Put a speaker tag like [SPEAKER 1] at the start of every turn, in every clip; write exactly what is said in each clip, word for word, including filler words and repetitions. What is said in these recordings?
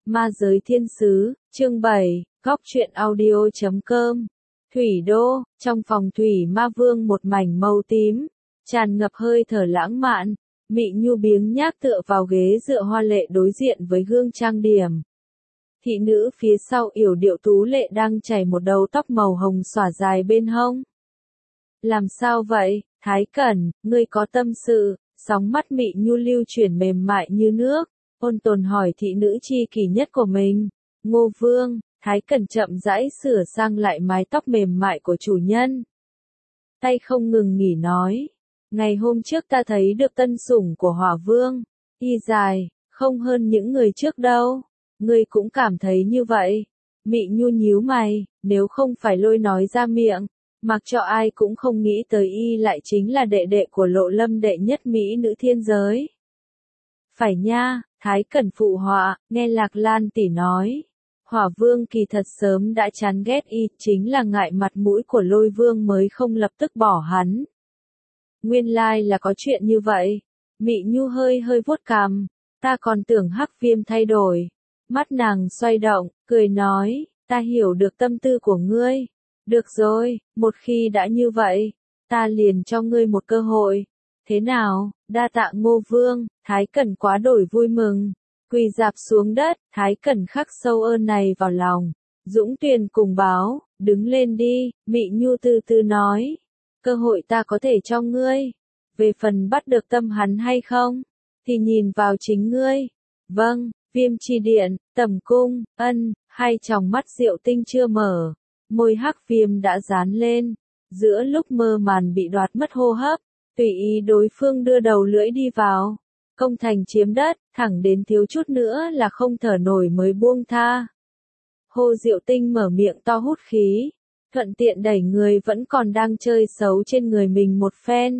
[SPEAKER 1] Ma giới thiên sứ, chương bảy, góc truyện audio chấm com. Thủy đô, trong phòng thủy ma vương một mảnh màu tím, tràn ngập hơi thở lãng mạn, Mị Nhu biếng nhác tựa vào ghế dựa hoa lệ đối diện với gương trang điểm. Thị nữ phía sau yểu điệu tú lệ đang chảy một đầu tóc màu hồng xõa dài bên hông. Làm sao vậy, Thái Cẩn, ngươi có tâm sự? Sóng mắt Mị Nhu lưu chuyển mềm mại như nước, ôn tồn hỏi thị nữ chi kỷ nhất của mình. Ngô Vương, Thái Cẩn chậm rãi sửa sang lại mái tóc mềm mại của chủ nhân. Tay không ngừng nghỉ nói, ngày hôm trước ta thấy được tân sủng của Hỏa Vương, y dài, không hơn những người trước đâu. Ngươi cũng cảm thấy như vậy? Mị Nhu nhíu mày, nếu không phải lôi nói ra miệng, mặc cho ai cũng không nghĩ tới y lại chính là đệ đệ của Lộ Lâm đệ nhất mỹ nữ thiên giới. Phải nha, Thái Cẩn phụ họa, nghe Lạc Lan tỷ nói. Hỏa Vương kỳ thật sớm đã chán ghét y, chính là ngại mặt mũi của Lôi Vương mới không lập tức bỏ hắn. Nguyên lai là có chuyện như vậy. Mị Nhu hơi hơi vuốt cằm, ta còn tưởng Hắc Viêm thay đổi. Mắt nàng xoay động, cười nói, ta hiểu được tâm tư của ngươi. Được rồi, một khi đã như vậy, ta liền cho ngươi một cơ hội. Thế nào, đa tạ Ngô Vương, Thái Cẩn quá đổi vui mừng. Quỳ dạp xuống đất, Thái Cẩn khắc sâu ơn này vào lòng. Dũng Tuyền cùng báo, đứng lên đi, Mị Nhu từ từ nói. Cơ hội ta có thể cho ngươi. Về phần bắt được tâm hắn hay không, thì nhìn vào chính ngươi. Vâng, Viêm Chi Điện, Tầm Cung, ân, hai tròng mắt Diệu Tinh chưa mở. Môi Hắc Viêm đã dán lên. Giữa lúc mơ màn bị đoạt mất hô hấp, tùy ý đối phương đưa đầu lưỡi đi vào. Công thành chiếm đất, thẳng đến thiếu chút nữa là không thở nổi mới buông tha. Hồ Diệu Tinh mở miệng to hút khí, thuận tiện đẩy người vẫn còn đang chơi xấu trên người mình một phen.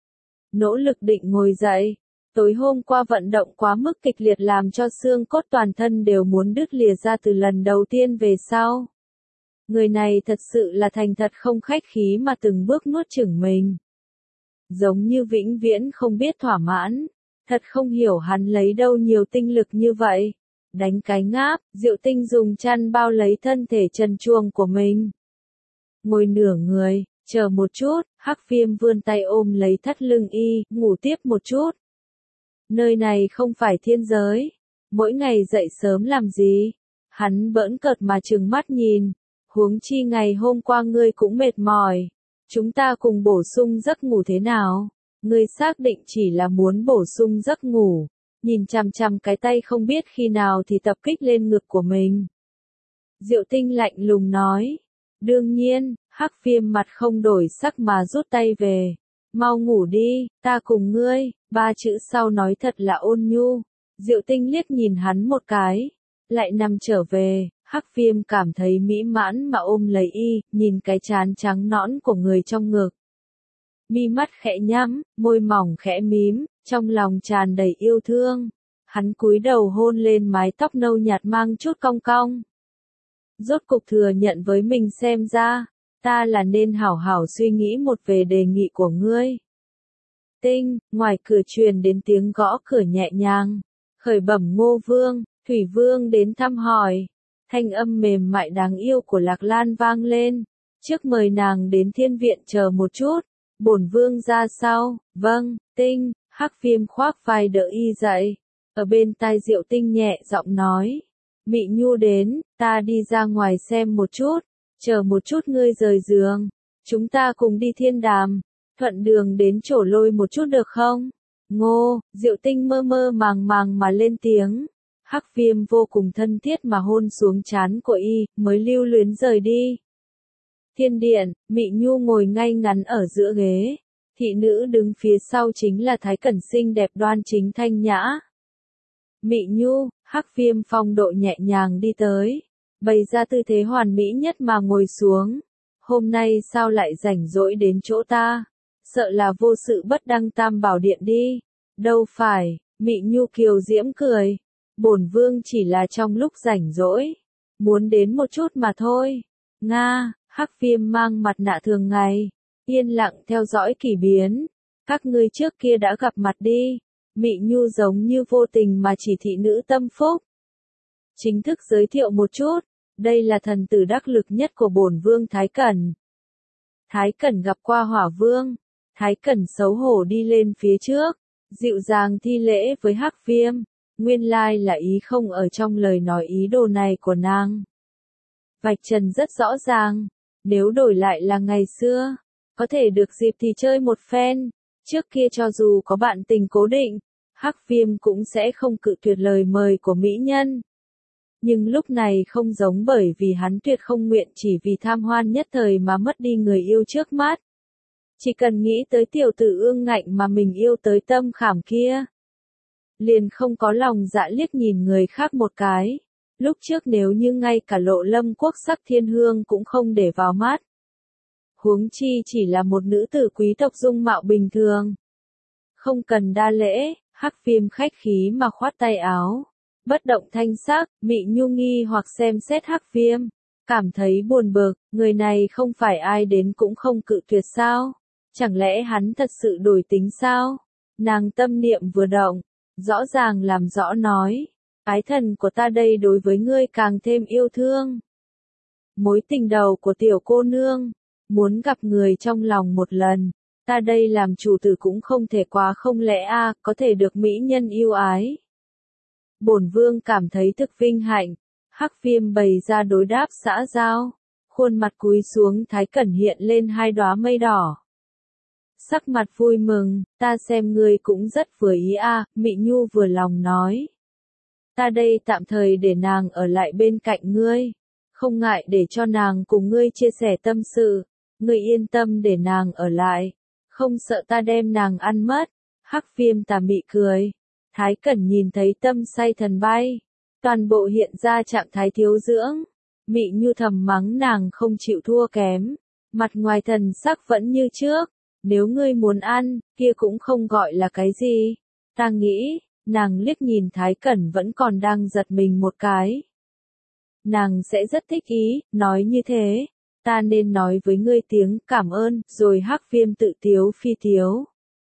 [SPEAKER 1] Nỗ lực định ngồi dậy, tối hôm qua vận động quá mức kịch liệt làm cho xương cốt toàn thân đều muốn đứt lìa ra từ lần đầu tiên về sau. Người này thật sự là thành thật không khách khí mà từng bước nuốt chửng mình. Giống như vĩnh viễn không biết thỏa mãn. Thật không hiểu hắn lấy đâu nhiều tinh lực như vậy. Đánh cái ngáp, Diệu Tinh dùng chăn bao lấy thân thể trần truồng của mình. Ngồi nửa người, chờ một chút, Hắc Viêm vươn tay ôm lấy thắt lưng y, ngủ tiếp một chút. Nơi này không phải thiên giới. Mỗi ngày dậy sớm làm gì? Hắn bỡn cợt mà trừng mắt nhìn. Huống chi ngày hôm qua ngươi cũng mệt mỏi. Chúng ta cùng bổ sung giấc ngủ thế nào? Ngươi xác định chỉ là muốn bổ sung giấc ngủ, nhìn chằm chằm cái tay không biết khi nào thì tập kích lên ngực của mình. Diệu Tinh lạnh lùng nói, đương nhiên, Hắc Viêm mặt không đổi sắc mà rút tay về. Mau ngủ đi, ta cùng ngươi, ba chữ sau nói thật là ôn nhu. Diệu Tinh liếc nhìn hắn một cái, lại nằm trở về. Hắc Viêm cảm thấy mỹ mãn mà ôm lấy y, nhìn cái trán trắng nõn của người trong ngực. Mi mắt khẽ nhắm, môi mỏng khẽ mím, trong lòng tràn đầy yêu thương. Hắn cúi đầu hôn lên mái tóc nâu nhạt mang chút cong cong. Rốt cục thừa nhận với mình xem ra, ta là nên hảo hảo suy nghĩ một về đề nghị của ngươi. Tinh, ngoài cửa truyền đến tiếng gõ cửa nhẹ nhàng. Khởi bẩm Ngô Vương, Thủy Vương đến thăm hỏi. Thanh âm mềm mại đáng yêu của Lạc Lan vang lên. Trước mời nàng đến thiên viện chờ một chút. Bổn vương ra sau, vâng, Tinh, Hắc Viêm khoác vai đỡ y dậy. Ở bên tai Diệu Tinh nhẹ giọng nói. Mị Nhu đến, ta đi ra ngoài xem một chút. Chờ một chút ngươi rời giường. Chúng ta cùng đi thiên đàm. Thuận đường đến chỗ Lôi một chút được không? Ngô, Diệu Tinh mơ mơ màng màng mà lên tiếng. Hắc Viêm vô cùng thân thiết mà hôn xuống trán của y, mới lưu luyến rời đi. Thiên điện, Mị Nhu ngồi ngay ngắn ở giữa ghế. Thị nữ đứng phía sau chính là Thái Cẩn xinh đẹp đoan chính thanh nhã. Mị Nhu, Hắc Viêm phong độ nhẹ nhàng đi tới. Bày ra tư thế hoàn mỹ nhất mà ngồi xuống. Hôm nay sao lại rảnh rỗi đến chỗ ta? Sợ là vô sự bất đăng tam bảo điện đi. Đâu phải, Mị Nhu kiều diễm cười. Bổn vương chỉ là trong lúc rảnh rỗi. Muốn đến một chút mà thôi. Nga. Hắc Viêm mang mặt nạ thường ngày, yên lặng theo dõi kỳ biến. Các ngươi trước kia đã gặp mặt đi. Mị Nhu giống như vô tình mà chỉ thị nữ tâm phúc. Chính thức giới thiệu một chút, đây là thần tử đắc lực nhất của bổn vương Thái Cẩn. Thái Cẩn gặp qua Hỏa Vương, Thái Cẩn xấu hổ đi lên phía trước, dịu dàng thi lễ với Hắc Viêm, nguyên lai là ý không ở trong lời nói ý đồ này của nàng. Vạch trần rất rõ ràng, nếu đổi lại là ngày xưa, có thể được dịp thì chơi một phen, trước kia cho dù có bạn tình cố định, Hắc Viêm cũng sẽ không cự tuyệt lời mời của mỹ nhân. Nhưng lúc này không giống, bởi vì hắn tuyệt không nguyện chỉ vì tham hoan nhất thời mà mất đi người yêu trước mắt. Chỉ cần nghĩ tới tiểu tử ương ngạnh mà mình yêu tới tâm khảm kia, liền không có lòng dạ liếc nhìn người khác một cái. Lúc trước nếu như ngay cả Lộ Lâm quốc sắc thiên hương cũng không để vào mắt, huống chi chỉ là một nữ tử quý tộc dung mạo bình thường. Không cần đa lễ, Hắc Viêm khách khí mà khoát tay áo, bất động thanh sắc. Mị Nhu nghi hoặc xem xét Hắc Viêm, cảm thấy buồn bực, người này không phải ai đến cũng không cự tuyệt sao? Chẳng lẽ hắn thật sự đổi tính sao? Nàng tâm niệm vừa động, rõ ràng làm rõ nói, ái thần của ta đây đối với ngươi càng thêm yêu thương. Mối tình đầu của tiểu cô nương, muốn gặp người trong lòng một lần, ta đây làm chủ tử cũng không thể quá không lẽ a, à, có thể được mỹ nhân yêu ái. Bổn vương cảm thấy thực vinh hạnh. Hắc Viêm bày ra đối đáp xã giao, khuôn mặt cúi xuống. Thái Cẩn hiện lên hai đóa mây đỏ. Sắc mặt vui mừng, ta xem ngươi cũng rất vừa ý a, à, Mị Nhu vừa lòng nói. Ta đây tạm thời để nàng ở lại bên cạnh ngươi, không ngại để cho nàng cùng ngươi chia sẻ tâm sự, ngươi yên tâm để nàng ở lại, không sợ ta đem nàng ăn mất. Hắc Viêm tà mị cười. Thái Cẩn nhìn thấy tâm say thần bay, toàn bộ hiện ra trạng thái thiếu dưỡng. Mị Nhu thầm mắng nàng không chịu thua kém, mặt ngoài thần sắc vẫn như trước. Nếu ngươi muốn ăn, kia cũng không gọi là cái gì. Ta nghĩ, nàng liếc nhìn Thái Cẩn vẫn còn đang giật mình một cái. Nàng sẽ rất thích ý, nói như thế. Ta nên nói với ngươi tiếng cảm ơn, rồi Hắc Viêm tự tiếu phi tiếu.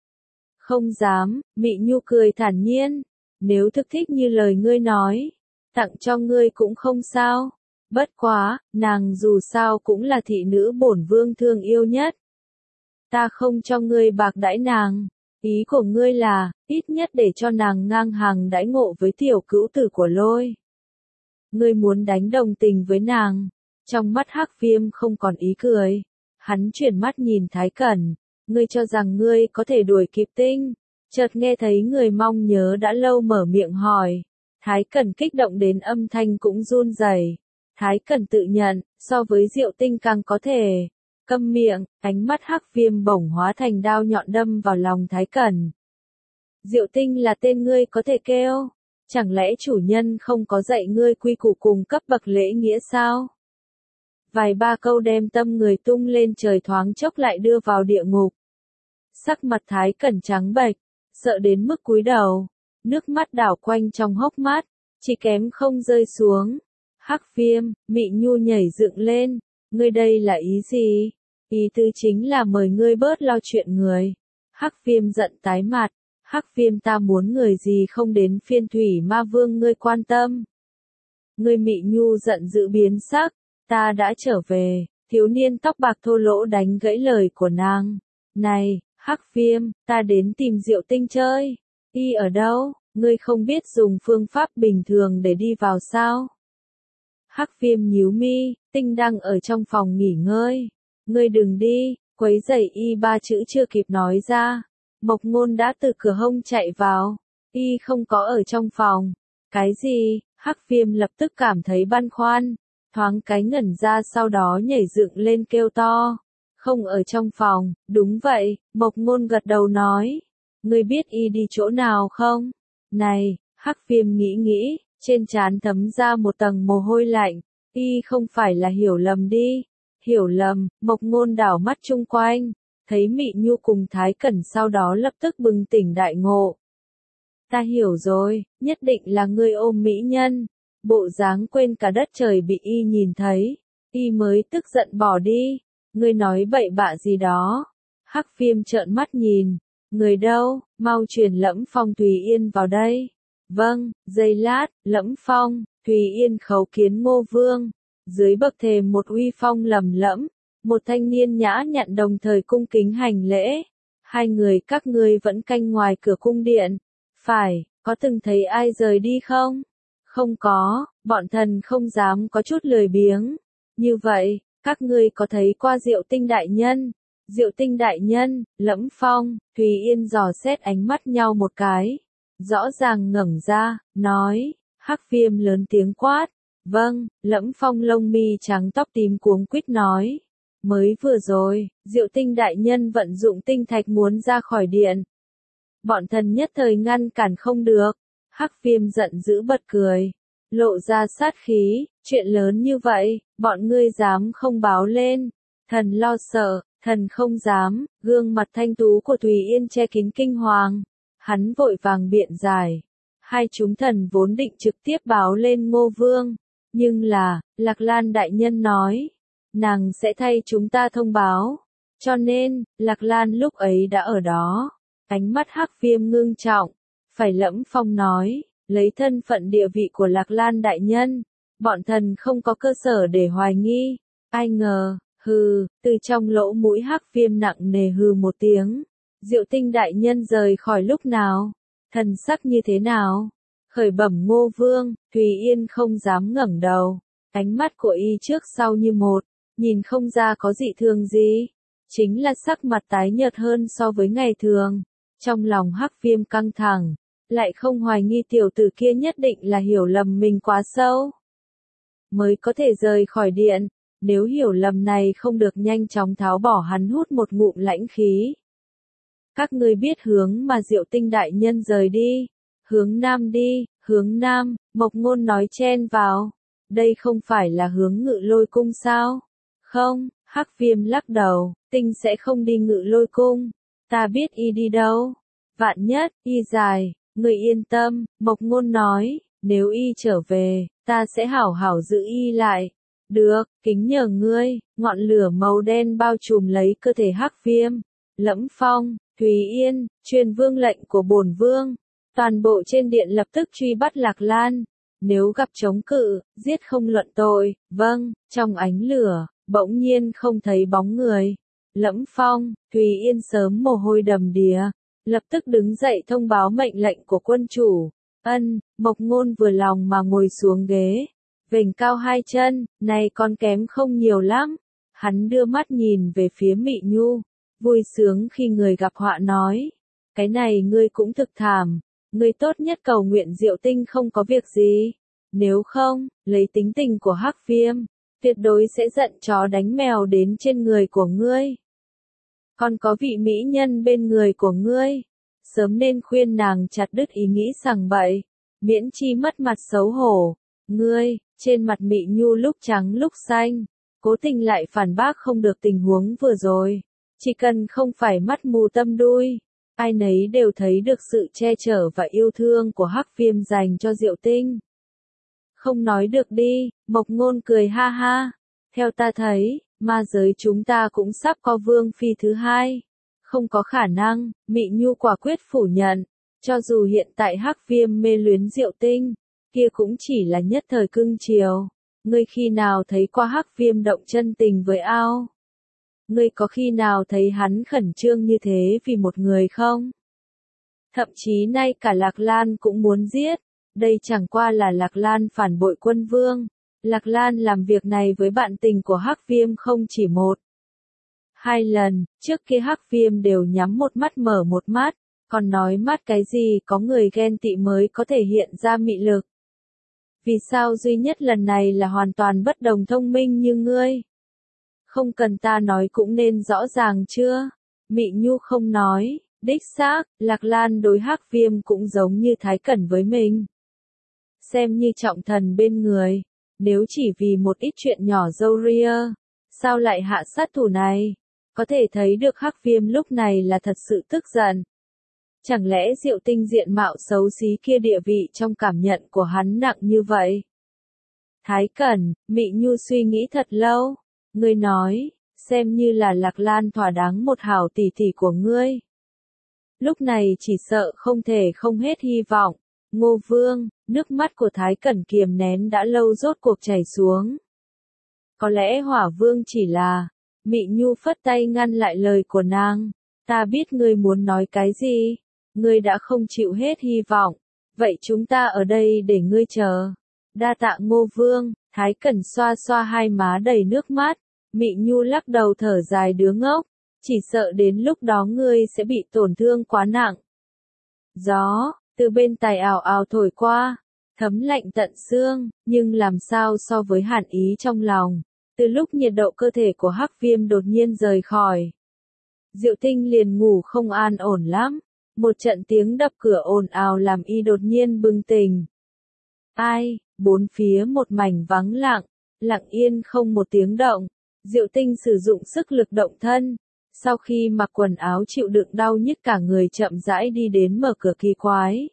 [SPEAKER 1] Không dám, Mị Nhu cười thản nhiên. Nếu thực thích như lời ngươi nói, tặng cho ngươi cũng không sao. Bất quá, nàng dù sao cũng là thị nữ bổn vương thương yêu nhất. Ta không cho ngươi bạc đãi nàng. Ý của ngươi là, ít nhất để cho nàng ngang hàng đãi ngộ với tiểu cữu tử của Lôi. Ngươi muốn đánh đồng tình với nàng. Trong mắt Hắc Viêm không còn ý cười. Hắn chuyển mắt nhìn Thái Cẩn. Ngươi cho rằng ngươi có thể đuổi kịp tinh. Chợt nghe thấy người mong nhớ đã lâu mở miệng hỏi. Thái Cẩn kích động đến âm thanh cũng run rẩy. Thái Cẩn tự nhận, so với Diệu Tinh càng có thể. Câm miệng, ánh mắt Hắc Viêm bổng hóa thành đao nhọn đâm vào lòng Thái Cẩn. Diệu Tinh là tên ngươi có thể kêu. Chẳng lẽ chủ nhân không có dạy ngươi quy củ cùng cấp bậc lễ nghĩa sao? Vài ba câu đem tâm người tung lên trời, thoáng chốc lại đưa vào địa ngục. Sắc mặt Thái Cẩn trắng bệch, sợ đến mức cúi đầu, nước mắt đảo quanh trong hốc mắt, chỉ kém không rơi xuống. Hắc Viêm, Mị Nhu nhảy dựng lên, ngươi đây là ý gì? Ý tư chính là mời ngươi bớt lo chuyện người. Hắc Viêm giận tái mặt, Hắc Viêm ta muốn người gì không đến phiên Thủy Ma Vương ngươi quan tâm. Ngươi Mị Nhu giận dữ biến sắc, ta đã trở về. Thiếu niên tóc bạc thô lỗ đánh gãy lời của nàng. Này, Hắc Viêm, ta đến tìm Diệu Tinh chơi. Y ở đâu? Ngươi không biết dùng phương pháp bình thường để đi vào sao? Hắc Viêm nhíu mi, Tinh đang ở trong phòng nghỉ ngơi. Ngươi đừng đi, quấy rầy y. Ba chữ chưa kịp nói ra, Mộc Ngôn đã từ cửa hông chạy vào. Y không có ở trong phòng. Cái gì? Hắc Viêm lập tức cảm thấy băn khoăn, thoáng cái ngẩn ra, sau đó nhảy dựng lên kêu to. Không ở trong phòng. Đúng vậy, Mộc Ngôn gật đầu nói. Ngươi biết y đi chỗ nào không? Này, Hắc Viêm nghĩ nghĩ, trên trán thấm ra một tầng mồ hôi lạnh. Y không phải là hiểu lầm đi. Hiểu lầm. Mộc Ngôn đảo mắt chung quanh, thấy Mị Nhu cùng Thái Cẩn, sau đó lập tức bừng tỉnh đại ngộ. Ta hiểu rồi, nhất định là ngươi ôm mỹ nhân. Bộ dáng quên cả đất trời bị y nhìn thấy, y mới tức giận bỏ đi. Ngươi nói bậy bạ gì đó? Hắc Viêm trợn mắt nhìn. Người đâu? Mau truyền Lẫm Phong Tùy Yên vào đây. Vâng. Giây lát, Lẫm Phong, Thùy Yên khấu kiến Ngô Vương. Dưới bậc thềm một uy phong lầm lẫm, một thanh niên nhã nhặn đồng thời cung kính hành lễ. Hai người các ngươi vẫn canh ngoài cửa cung điện. Phải, có từng thấy ai rời đi không? Không có, bọn thần không dám có chút lười biếng. Như vậy, các ngươi có thấy qua Diệu Tinh đại nhân? Diệu Tinh đại nhân, Lẫm Phong, Thùy Yên dò xét ánh mắt nhau một cái. Rõ ràng ngẩng ra, nói, Hắc Viêm lớn tiếng quát. Vâng, Lẫm Phong lông mi trắng tóc tím cuống quýt nói. Mới vừa rồi, Diệu Tinh đại nhân vận dụng tinh thạch muốn ra khỏi điện. Bọn thần nhất thời ngăn cản không được. Hắc Viêm giận dữ bật cười, lộ ra sát khí, chuyện lớn như vậy, bọn ngươi dám không báo lên. Thần lo sợ, thần không dám, gương mặt thanh tú của Thùy Yên che kín kinh hoàng. Hắn vội vàng biện giải. Hai chúng thần vốn định trực tiếp báo lên Ngô Vương. Nhưng là, Lạc Lan đại nhân nói, nàng sẽ thay chúng ta thông báo. Cho nên, Lạc Lan lúc ấy đã ở đó. Ánh mắt Hắc Viêm ngưng trọng. Phải Lẫm Phong nói, lấy thân phận địa vị của Lạc Lan đại nhân, bọn thần không có cơ sở để hoài nghi. Ai ngờ, hừ, từ trong lỗ mũi Hắc Viêm nặng nề hừ một tiếng. Diệu Tinh đại nhân rời khỏi lúc nào? Thần sắc như thế nào? Khởi bẩm Ngô Vương, Thùy Yên không dám ngẩng đầu. Ánh mắt của y trước sau như một, nhìn không ra có dị thường gì. Chính là sắc mặt tái nhợt hơn so với ngày thường. Trong lòng Hắc Viêm căng thẳng, lại không hoài nghi tiểu tử kia nhất định là hiểu lầm mình quá sâu. Mới có thể rời khỏi điện, nếu hiểu lầm này không được nhanh chóng tháo bỏ hắn hút một ngụm lãnh khí. Các ngươi biết hướng mà Diệu Tinh đại nhân rời đi, hướng nam đi, hướng nam, Mộc Ngôn nói chen vào. Đây không phải là hướng Ngự Lôi cung sao? Không, Hắc Viêm lắc đầu, tinh sẽ không đi Ngự Lôi cung. Ta biết y đi đâu. Vạn nhất, y dài, người yên tâm, Mộc Ngôn nói, nếu y trở về, ta sẽ hảo hảo giữ y lại. Được, kính nhờ ngươi. Ngọn lửa màu đen bao trùm lấy cơ thể Hắc Viêm. Lẫm Phong, Thùy Yên, truyền vương lệnh của bổn vương. Toàn bộ trên điện lập tức truy bắt Lạc Lan. Nếu gặp chống cự, giết không luận tội. Vâng, trong ánh lửa, bỗng nhiên không thấy bóng người. Lẫm Phong, Thùy Yên sớm mồ hôi đầm đìa, lập tức đứng dậy thông báo mệnh lệnh của quân chủ. Ân, Mộc Ngôn vừa lòng mà ngồi xuống ghế, vểnh cao hai chân, này còn kém không nhiều lắm. Hắn đưa mắt nhìn về phía Mị Nhu, vui sướng khi người gặp họa nói, cái này ngươi cũng thực thảm, ngươi tốt nhất cầu nguyện Diệu Tinh không có việc gì, nếu không, lấy tính tình của Hắc Viêm, tuyệt đối sẽ giận chó đánh mèo đến trên người của ngươi. Còn có vị mỹ nhân bên người của ngươi, sớm nên khuyên nàng chặt đứt ý nghĩ sằng bậy, miễn chi mất mặt xấu hổ. Ngươi, trên mặt Mị Nhu lúc trắng lúc xanh, cố tình lại phản bác không được tình huống vừa rồi. Chỉ cần không phải mắt mù tâm đuôi, ai nấy đều thấy được sự che chở và yêu thương của Hắc Viêm dành cho Diệu Tinh. Không nói được đi, Mộc Ngôn cười ha ha. Theo ta thấy, ma giới chúng ta cũng sắp có vương phi thứ hai. Không có khả năng, Mị Nhu quả quyết phủ nhận. Cho dù hiện tại Hắc Viêm mê luyến Diệu Tinh, kia cũng chỉ là nhất thời cưng chiều. Ngươi khi nào thấy qua Hắc Viêm động chân tình với ao? Ngươi có khi nào thấy hắn khẩn trương như thế vì một người không? Thậm chí nay cả Lạc Lan cũng muốn giết. Đây chẳng qua là Lạc Lan phản bội quân vương. Lạc Lan làm việc này với bạn tình của Hắc Viêm không chỉ một, hai lần, trước kia Hắc Viêm đều nhắm một mắt mở một mắt, còn nói mắt cái gì có người ghen tị mới có thể hiện ra mị lực. Vì sao duy nhất lần này là hoàn toàn bất đồng thông minh như ngươi? Không cần ta nói cũng nên rõ ràng chưa? Mị Nhu không nói, đích xác, Lạc Lan đối Hắc Viêm cũng giống như Thái Cẩn với mình. Xem như trọng thần bên người, nếu chỉ vì một ít chuyện nhỏ râu ria, sao lại hạ sát thủ này? Có thể thấy được Hắc Viêm lúc này là thật sự tức giận. Chẳng lẽ Diệu Tinh diện mạo xấu xí kia địa vị trong cảm nhận của hắn nặng như vậy? Thái Cẩn, Mị Nhu suy nghĩ thật lâu. Ngươi nói, xem như là Lạc Lan thỏa đáng một hảo tỷ tỷ của ngươi. Lúc này chỉ sợ không thể không hết hy vọng. Ngô Vương, nước mắt của Thái Cẩn kiềm nén đã lâu rốt cuộc chảy xuống. Có lẽ Hỏa Vương chỉ là, Mị Nhu phất tay ngăn lại lời của nàng. Ta biết ngươi muốn nói cái gì, ngươi đã không chịu hết hy vọng, vậy chúng ta ở đây để ngươi chờ. Đa tạ Ngô Vương, Thái Cẩn xoa xoa hai má đầy nước mắt, Mị Nhu lắc đầu thở dài đứa ngốc, chỉ sợ đến lúc đó ngươi sẽ bị tổn thương quá nặng. Gió, từ bên tài ảo ảo thổi qua, thấm lạnh tận xương, nhưng làm sao so với hàn ý trong lòng, từ lúc nhiệt độ cơ thể của Hắc Viêm đột nhiên rời khỏi. Diệu Tinh liền ngủ không an ổn lắm, một trận tiếng đập cửa ồn ào làm y đột nhiên bừng tỉnh. Ai, bốn phía một mảnh vắng lặng, lặng yên không một tiếng động, Diệu Tinh sử dụng sức lực động thân, sau khi mặc quần áo chịu đựng đau nhức cả người chậm rãi đi đến mở cửa kỳ quái.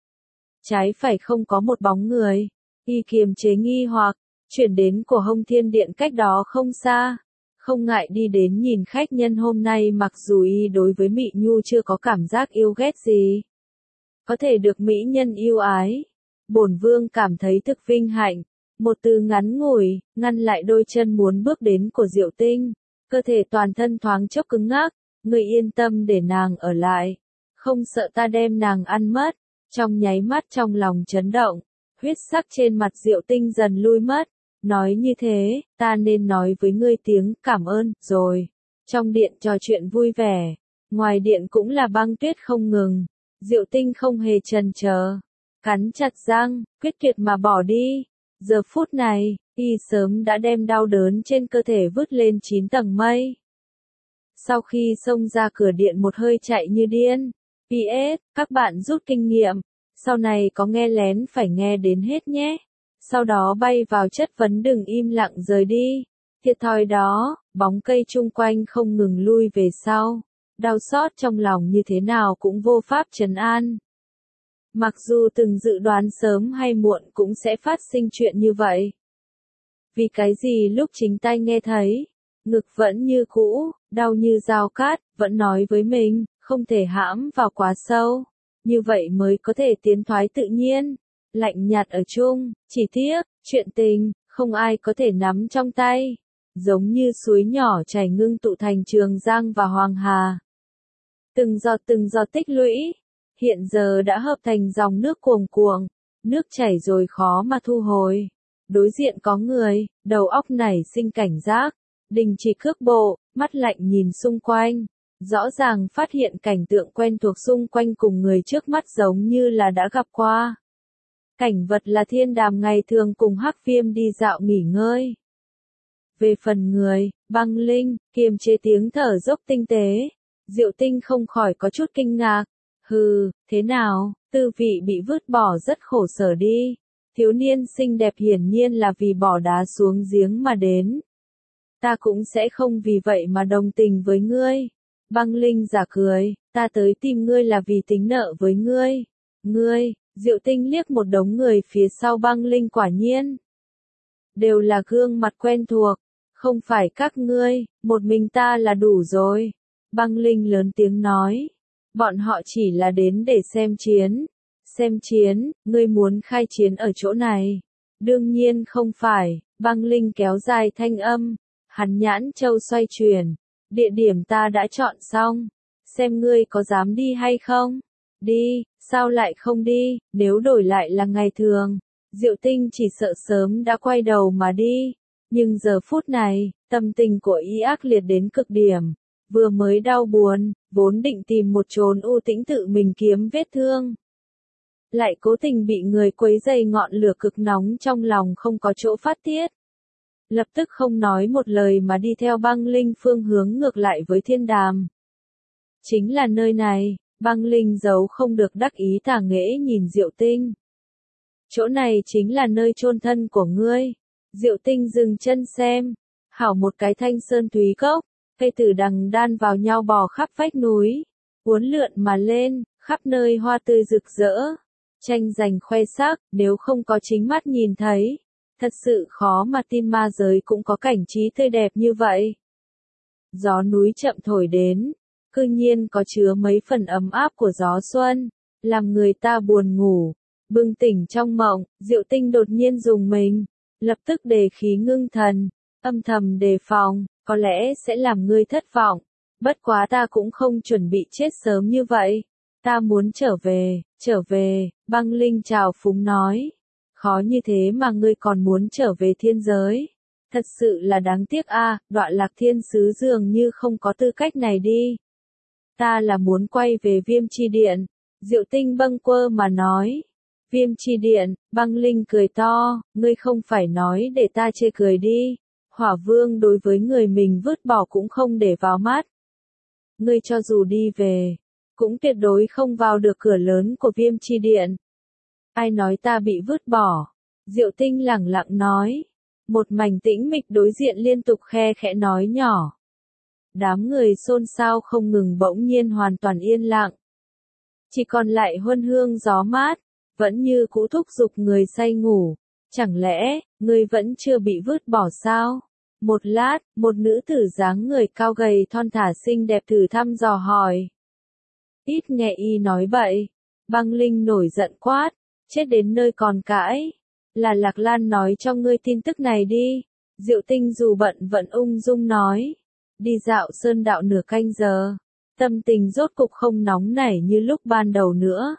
[SPEAKER 1] Trái phải không có một bóng người, y kiềm chế nghi hoặc, chuyển đến của Hồng Thiên Điện cách đó không xa. Không ngại đi đến nhìn khách nhân hôm nay mặc dù y đối với Mị Nhu chưa có cảm giác yêu ghét gì. Có thể được mỹ nhân yêu ái. Bổn vương cảm thấy thực vinh hạnh. Một từ ngắn ngủi, ngăn lại đôi chân muốn bước đến của Diệu Tinh. Cơ thể toàn thân thoáng chốc cứng ngắc. Người yên tâm để nàng ở lại. Không sợ ta đem nàng ăn mất. Trong nháy mắt trong lòng chấn động. Huyết sắc trên mặt Diệu Tinh dần lui mất. Nói như thế, ta nên nói với ngươi tiếng cảm ơn, rồi. Trong điện trò chuyện vui vẻ, ngoài điện cũng là băng tuyết không ngừng. Diệu Tinh không hề chần chờ, cắn chặt răng, quyết tuyệt mà bỏ đi. Giờ phút này, y sớm đã đem đau đớn trên cơ thể vứt lên chín tầng mây. Sau khi xông ra cửa điện một hơi chạy như điên. pê ét, các bạn rút kinh nghiệm, sau này có nghe lén phải nghe đến hết nhé. Sau đó bay vào chất vấn đừng im lặng rời đi. Thiệt thòi đó, bóng cây chung quanh không ngừng lui về sau. Đau xót trong lòng như thế nào cũng vô pháp trấn an. Mặc dù từng dự đoán sớm hay muộn cũng sẽ phát sinh chuyện như vậy. Vì cái gì lúc chính tai nghe thấy, ngực vẫn như cũ, đau như dao cát, vẫn nói với mình, không thể hãm vào quá sâu. Như vậy mới có thể tiến thoái tự nhiên. Lạnh nhạt ở chung, chỉ tiếc, chuyện tình, không ai có thể nắm trong tay. Giống như suối nhỏ chảy ngưng tụ thành Trường Giang và Hoàng Hà. Từng giọt từng giọt tích lũy, hiện giờ đã hợp thành dòng nước cuồng cuồng, nước chảy rồi khó mà thu hồi. Đối diện có người, đầu óc nảy sinh cảnh giác, đình chỉ cước bộ, mắt lạnh nhìn xung quanh. Rõ ràng phát hiện cảnh tượng quen thuộc xung quanh cùng người trước mắt giống như là đã gặp qua. Cảnh vật là Thiên Đàm ngày thường cùng Hắc Viêm đi dạo nghỉ ngơi. Về phần người, Băng Linh, kiềm chế tiếng thở dốc tinh tế. Diệu Tinh không khỏi có chút kinh ngạc. Hừ, thế nào, tư vị bị vứt bỏ rất khổ sở đi. Thiếu niên xinh đẹp hiển nhiên là vì bỏ đá xuống giếng mà đến. Ta cũng sẽ không vì vậy mà đồng tình với ngươi. Băng Linh giả cười, ta tới tìm ngươi là vì tính nợ với ngươi. Ngươi, Diệu Tinh liếc một đống người phía sau Băng Linh quả nhiên. Đều là gương mặt quen thuộc, không phải các ngươi, một mình ta là đủ rồi. Băng Linh lớn tiếng nói, bọn họ chỉ là đến để xem chiến. Xem chiến, ngươi muốn khai chiến ở chỗ này. Đương nhiên không phải, Băng Linh kéo dài thanh âm, hắn nhãn châu xoay chuyển. Địa điểm ta đã chọn xong, xem ngươi có dám đi hay không. Đi, sao lại không đi, nếu đổi lại là ngày thường. Diệu Tinh chỉ sợ sớm đã quay đầu mà đi. Nhưng giờ phút này, tâm tình của y ác liệt đến cực điểm. Vừa mới đau buồn, vốn định tìm một chốn u tĩnh tự mình kiếm vết thương. Lại cố tình bị người quấy dày ngọn lửa cực nóng trong lòng không có chỗ phát tiết. Lập tức không nói một lời mà đi theo Băng Linh phương hướng ngược lại với Thiên Đàm. Chính là nơi này, Băng Linh giấu không được đắc ý tà nghễ nhìn Diệu Tinh. Chỗ này chính là nơi chôn thân của ngươi. Diệu Tinh dừng chân xem, hảo một cái thanh sơn thúy cốc, cây tử đằng đan vào nhau bò khắp vách núi, uốn lượn mà lên, khắp nơi hoa tươi rực rỡ, tranh giành khoe sắc, nếu không có chính mắt nhìn thấy. Thật sự khó mà tin ma giới cũng có cảnh trí tươi đẹp như vậy. Gió núi chậm thổi đến, cư nhiên có chứa mấy phần ấm áp của gió xuân, làm người ta buồn ngủ. Bừng tỉnh trong mộng, Diệu Tinh đột nhiên dùng mình, lập tức đề khí ngưng thần, âm thầm đề phòng, có lẽ sẽ làm ngươi thất vọng. Bất quá ta cũng không chuẩn bị chết sớm như vậy. Ta muốn trở về, trở về, băng linh trào phúng nói. Khó như thế mà ngươi còn muốn trở về thiên giới. Thật sự là đáng tiếc a, Đoạn Lạc Thiên Sứ dường như không có tư cách này đi. Ta là muốn quay về Viêm Chi Điện. Diệu Tinh bâng quơ mà nói. Viêm Chi Điện, băng linh cười to, ngươi không phải nói để ta chê cười đi. Hỏa Vương đối với người mình vứt bỏ cũng không để vào mắt. Ngươi cho dù đi về, cũng tuyệt đối không vào được cửa lớn của Viêm Chi Điện. Ai nói ta bị vứt bỏ? Diệu Tinh lẳng lặng nói. Một mảnh tĩnh mịch đối diện liên tục khe khẽ nói nhỏ. Đám người xôn xao không ngừng bỗng nhiên hoàn toàn yên lặng. Chỉ còn lại huân hương gió mát, vẫn như cũ thúc giục người say ngủ. Chẳng lẽ, ngươi vẫn chưa bị vứt bỏ sao? Một lát, một nữ tử dáng người cao gầy thon thả xinh đẹp thử thăm dò hỏi. Ít nghe y nói bậy. Băng Linh nổi giận quát, chết đến nơi còn cãi. Là Lạc Lan nói cho ngươi tin tức này đi. Diệu Tinh dù bận vẫn ung dung nói. Đi dạo sơn đạo nửa canh giờ. Tâm tình rốt cục không nóng nảy như lúc ban đầu nữa.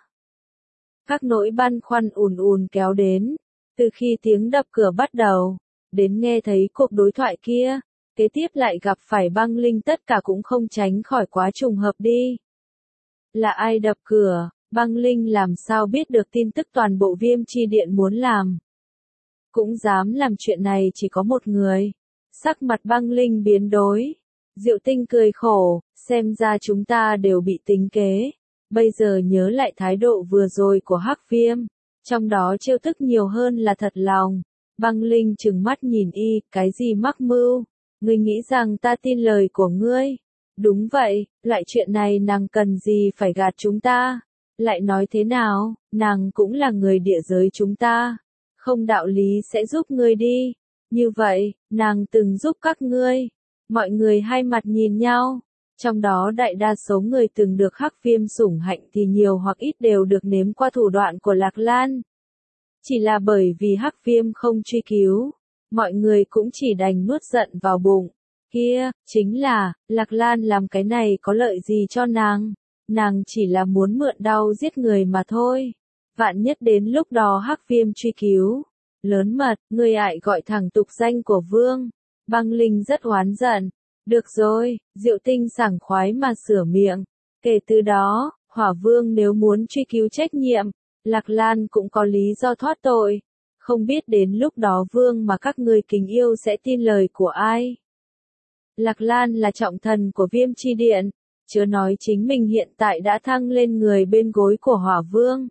[SPEAKER 1] Các nỗi băn khoăn ùn ùn kéo đến. Từ khi tiếng đập cửa bắt đầu, đến nghe thấy cuộc đối thoại kia, kế tiếp lại gặp phải Băng Linh, tất cả cũng không tránh khỏi quá trùng hợp đi. Là ai đập cửa? Băng Linh làm sao biết được tin tức toàn bộ Viêm Chi Điện muốn làm? Cũng dám làm chuyện này chỉ có một người. Sắc mặt Băng Linh biến đổi. Diệu Tinh cười khổ, xem ra chúng ta đều bị tính kế. Bây giờ nhớ lại thái độ vừa rồi của Hắc Viêm, trong đó trêu tức nhiều hơn là thật lòng. Băng Linh trừng mắt nhìn y, cái gì mắc mưu? Ngươi nghĩ rằng ta tin lời của ngươi? Đúng vậy, loại chuyện này nàng cần gì phải gạt chúng ta? Lại nói thế nào, nàng cũng là người địa giới chúng ta. Không đạo lý sẽ giúp ngươi đi. Như vậy, nàng từng giúp các ngươi. Mọi người hai mặt nhìn nhau. Trong đó đại đa số người từng được Hắc Viêm sủng hạnh thì nhiều hoặc ít đều được nếm qua thủ đoạn của Lạc Lan. Chỉ là bởi vì Hắc Viêm không truy cứu, mọi người cũng chỉ đành nuốt giận vào bụng. Kia, chính là, Lạc Lan làm cái này có lợi gì cho nàng? Nàng chỉ là muốn mượn đau giết người mà thôi. Vạn nhất đến lúc đó Hắc Viêm truy cứu. Lớn mật, người ại gọi thẳng tục danh của Vương. Băng Linh rất oán giận. Được rồi, Diệu Tinh sảng khoái mà sửa miệng. Kể từ đó, Hỏa Vương nếu muốn truy cứu trách nhiệm, Lạc Lan cũng có lý do thoát tội. Không biết đến lúc đó Vương mà các ngươi kính yêu sẽ tin lời của ai? Lạc Lan là trọng thần của Viêm Chi Điện, chớ nói chính mình hiện tại đã thăng lên người bên gối của Hỏa Vương.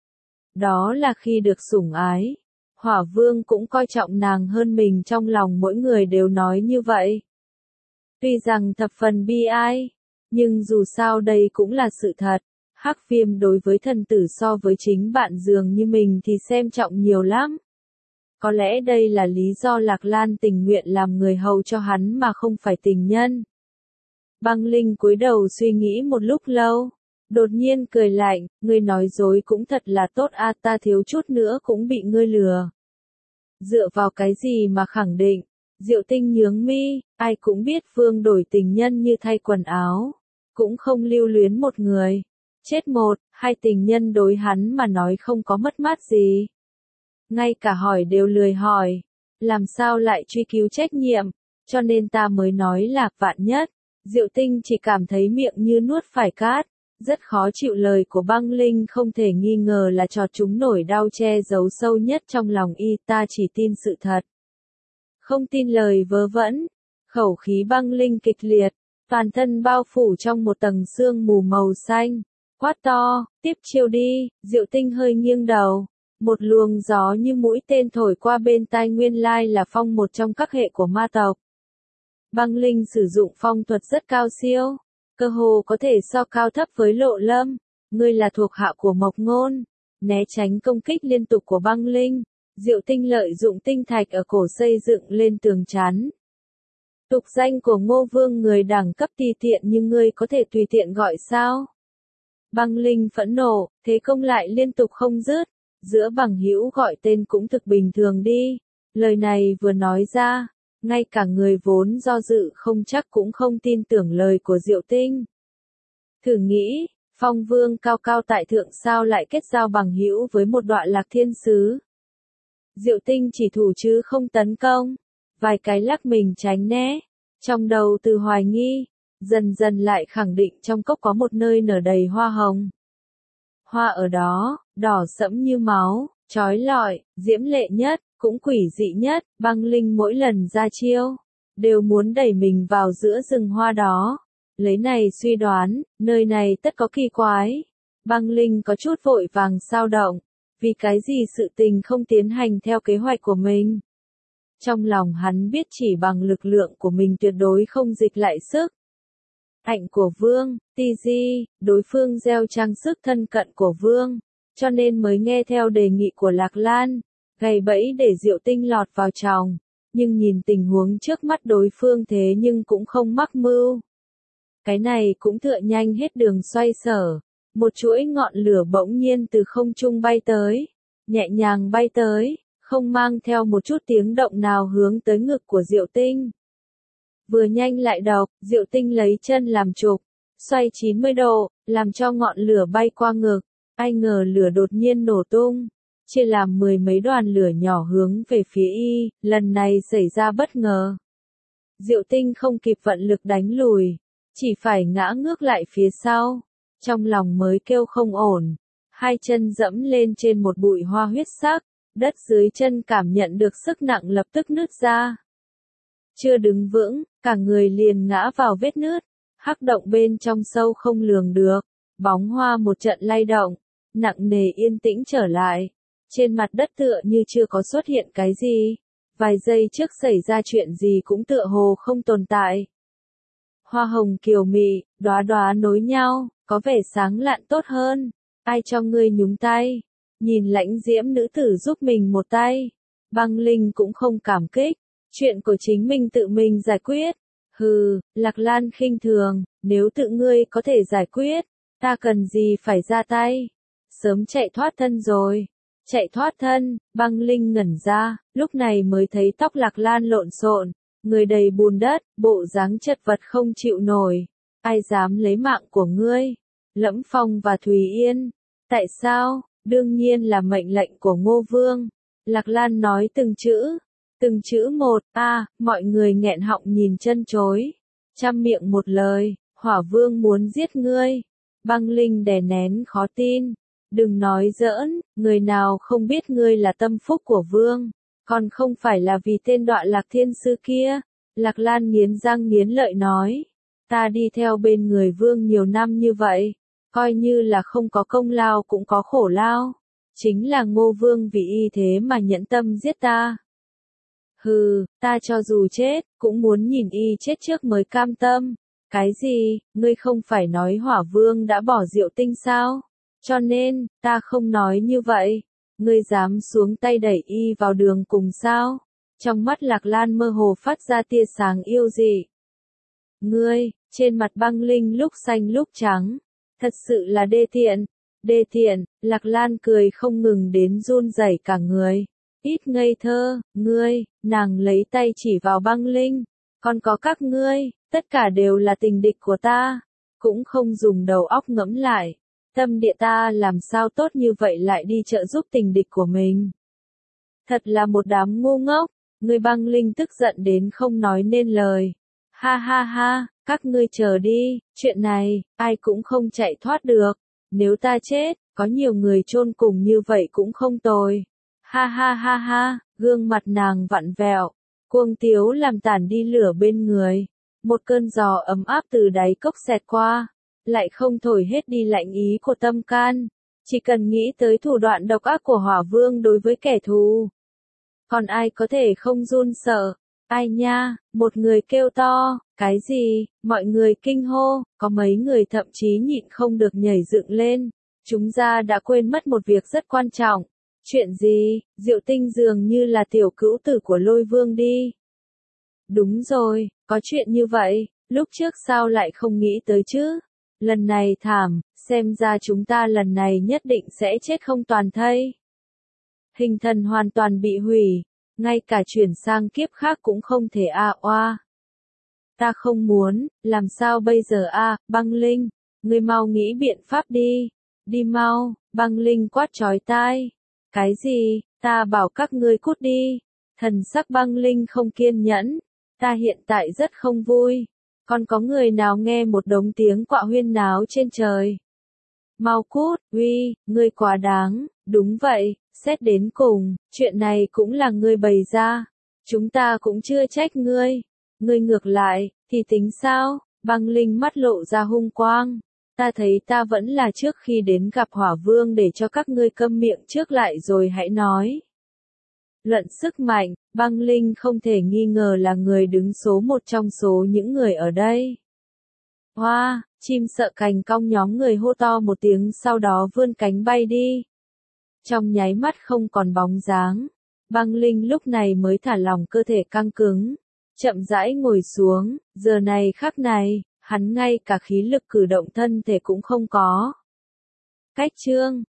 [SPEAKER 1] Đó là khi được sủng ái. Hỏa Vương cũng coi trọng nàng hơn mình, trong lòng mỗi người đều nói như vậy. Tuy rằng thập phần bi ai, nhưng dù sao đây cũng là sự thật. Hắc Viêm đối với thần tử so với chính bạn dường như mình thì xem trọng nhiều lắm. Có lẽ đây là lý do Lạc Lan tình nguyện làm người hầu cho hắn mà không phải tình nhân. Băng Linh cúi đầu suy nghĩ một lúc lâu, đột nhiên cười lạnh, ngươi nói dối cũng thật là tốt a, ta thiếu chút nữa cũng bị ngươi lừa. Dựa vào cái gì mà khẳng định? Diệu Tinh nhướng mi, ai cũng biết Vương đổi tình nhân như thay quần áo, cũng không lưu luyến một người. Chết một, hai tình nhân đối hắn mà nói không có mất mát gì. Ngay cả hỏi đều lười hỏi, làm sao lại truy cứu trách nhiệm, cho nên ta mới nói là vạn nhất. Diệu Tinh chỉ cảm thấy miệng như nuốt phải cát, rất khó chịu lời của Băng Linh, không thể nghi ngờ là trò chúng nổi đau che giấu sâu nhất trong lòng y, ta chỉ tin sự thật. Không tin lời vớ vẩn. Khẩu khí Băng Linh kịch liệt, toàn thân bao phủ trong một tầng sương mù màu xanh. Quát to, tiếp chiêu đi. Diệu Tinh hơi nghiêng đầu. Một luồng gió như mũi tên thổi qua bên tai, nguyên lai là phong một trong các hệ của ma tộc. Băng Linh sử dụng phong thuật rất cao siêu, cơ hồ có thể so cao thấp với Lộ Lâm. Ngươi là thuộc hạ của Mộc Ngôn. Né tránh công kích liên tục của Băng Linh, Diệu Tinh lợi dụng tinh thạch ở cổ xây dựng lên tường chắn. Tục danh của Ngô Vương người đẳng cấp ti tiện nhưng ngươi có thể tùy tiện gọi sao? Băng Linh phẫn nộ, thế công lại liên tục không dứt. giữa bằng hữu gọi tên cũng thực bình thường đi. Lời này vừa nói ra, ngay cả người vốn do dự không chắc cũng không tin tưởng lời của Diệu Tinh. Thử nghĩ, Phong Vương cao cao tại thượng sao lại kết giao bằng hữu với một đoạn lạc thiên sứ. Diệu Tinh chỉ thủ chứ không tấn công, vài cái lắc mình tránh né, trong đầu từ hoài nghi, dần dần lại khẳng định trong cốc có một nơi nở đầy hoa hồng. Hoa ở đó, đỏ sẫm như máu, chói lọi, diễm lệ nhất, cũng quỷ dị nhất, băng linh mỗi lần ra chiêu, đều muốn đẩy mình vào giữa rừng hoa đó. Lấy này suy đoán, nơi này tất có kỳ quái. Băng linh có chút vội vàng sao động, vì cái gì sự tình không tiến hành theo kế hoạch của mình. Trong lòng hắn biết chỉ bằng lực lượng của mình tuyệt đối không dịch lại sức. Hạnh của Vương, Ti Di, đối phương gieo trang sức thân cận của Vương, cho nên mới nghe theo đề nghị của Lạc Lan, gầy bẫy để Diệu Tinh lọt vào tròng, nhưng nhìn tình huống trước mắt đối phương thế nhưng cũng không mắc mưu. Cái này cũng tựa nhanh hết đường xoay sở, một chuỗi ngọn lửa bỗng nhiên từ không trung bay tới, nhẹ nhàng bay tới, không mang theo một chút tiếng động nào hướng tới ngực của Diệu Tinh. Vừa nhanh lại độc, Diệu Tinh lấy chân làm trục, xoay chín mươi độ, làm cho ngọn lửa bay qua ngực, ai ngờ lửa đột nhiên nổ tung, chia làm mười mấy đoàn lửa nhỏ hướng về phía y, lần này xảy ra bất ngờ. Diệu Tinh không kịp vận lực đánh lùi, chỉ phải ngã ngước lại phía sau, trong lòng mới kêu không ổn, hai chân dẫm lên trên một bụi hoa huyết sắc, đất dưới chân cảm nhận được sức nặng lập tức nứt ra. Chưa đứng vững, cả người liền ngã vào vết nứt, hắc động bên trong sâu không lường được, bóng hoa một trận lay động, nặng nề yên tĩnh trở lại, trên mặt đất tựa như chưa có xuất hiện cái gì, vài giây trước xảy ra chuyện gì cũng tựa hồ không tồn tại. Hoa hồng kiều mị, đóa đóa nối nhau, có vẻ sáng lạn tốt hơn, ai cho ngươi nhúng tay, nhìn lãnh diễm nữ tử giúp mình một tay, băng linh cũng không cảm kích. Chuyện của chính mình tự mình giải quyết. Hừ, Lạc Lan khinh thường, nếu tự ngươi có thể giải quyết, ta cần gì phải ra tay. Sớm chạy thoát thân rồi. Chạy thoát thân, băng linh ngẩn ra, lúc này mới thấy tóc Lạc Lan lộn xộn, người đầy bùn đất, bộ dáng chật vật không chịu nổi. Ai dám lấy mạng của ngươi? Lẫm Phong và Thùy Yên. Tại sao? Đương nhiên là mệnh lệnh của Ngô Vương. Lạc Lan nói từng chữ. Từng chữ một, a, à, mọi người nghẹn họng nhìn chân chối. Trăm miệng một lời, Hỏa Vương muốn giết ngươi. Băng linh đè nén khó tin. Đừng nói giỡn, người nào không biết ngươi là tâm phúc của Vương. Còn không phải là vì tên đọa lạc thiên sư kia. Lạc Lan nghiến răng nghiến lợi nói. Ta đi theo bên người Vương nhiều năm như vậy. Coi như là không có công lao cũng có khổ lao. Chính là Ngô Vương vì y thế mà nhẫn tâm giết ta. Hừ, ta cho dù chết, cũng muốn nhìn y chết trước mới cam tâm. Cái gì, ngươi không phải nói Hỏa Vương đã bỏ Diệu Tinh sao? Cho nên, ta không nói như vậy. Ngươi dám xuống tay đẩy y vào đường cùng sao? Trong mắt Lạc Lan mơ hồ phát ra tia sáng yêu dị. Ngươi, trên mặt băng linh lúc xanh lúc trắng. Thật sự là đê tiện. Đê tiện, Lạc Lan cười không ngừng đến run rẩy cả người. Ít ngây thơ, ngươi, nàng lấy tay chỉ vào băng linh. Còn có các ngươi, tất cả đều là tình địch của ta. Cũng không dùng đầu óc ngẫm lại. Tâm địa ta làm sao tốt như vậy lại đi trợ giúp tình địch của mình. Thật là một đám ngu ngốc. Ngươi băng linh tức giận đến không nói nên lời. Ha ha ha, các ngươi chờ đi, chuyện này, ai cũng không chạy thoát được. Nếu ta chết, có nhiều người chôn cùng như vậy cũng không tồi. Ha ha ha ha, gương mặt nàng vặn vẹo, cuồng tiếu làm tản đi lửa bên người. Một cơn gió ấm áp từ đáy cốc xẹt qua, lại không thổi hết đi lạnh ý của tâm can. Chỉ cần nghĩ tới thủ đoạn độc ác của Hỏa Vương đối với kẻ thù. Còn ai có thể không run sợ? Ai nha, một người kêu to, cái gì, mọi người kinh hô, có mấy người thậm chí nhịn không được nhảy dựng lên. Chúng ta đã quên mất một việc rất quan trọng. Chuyện gì, Diệu Tinh dường như là tiểu cữu tử của Lôi Vương đi. Đúng rồi, có chuyện như vậy, lúc trước sao lại không nghĩ tới chứ? Lần này thảm, xem ra chúng ta lần này nhất định sẽ chết không toàn thây. Hình thần hoàn toàn bị hủy, ngay cả chuyển sang kiếp khác cũng không thể a oa. Ta không muốn, làm sao bây giờ a, băng linh, ngươi mau nghĩ biện pháp đi, đi mau, băng linh quát chói tai. Cái gì, ta bảo các ngươi cút đi, thần sắc băng linh không kiên nhẫn, ta hiện tại rất không vui, còn có người nào nghe một đống tiếng quạ huyên náo trên trời. Mau cút, uy, ngươi quá đáng, đúng vậy, xét đến cùng, chuyện này cũng là ngươi bày ra, chúng ta cũng chưa trách ngươi, ngươi ngược lại, thì tính sao, băng linh mắt lộ ra hung quang, ta thấy ta vẫn là trước khi đến gặp hỏa vương để cho các ngươi câm miệng trước lại rồi hãy nói. Luận sức mạnh, băng linh không thể nghi ngờ là người đứng số một trong số những người ở đây. Hoa, chim sợ cành cong nhóm người hô to một tiếng sau đó vươn cánh bay đi. Trong nháy mắt không còn bóng dáng, băng linh lúc này mới thả lỏng cơ thể căng cứng, chậm rãi ngồi xuống, giờ này khắc này, hắn ngay cả khí lực cử động thân thể cũng không có. Cách chương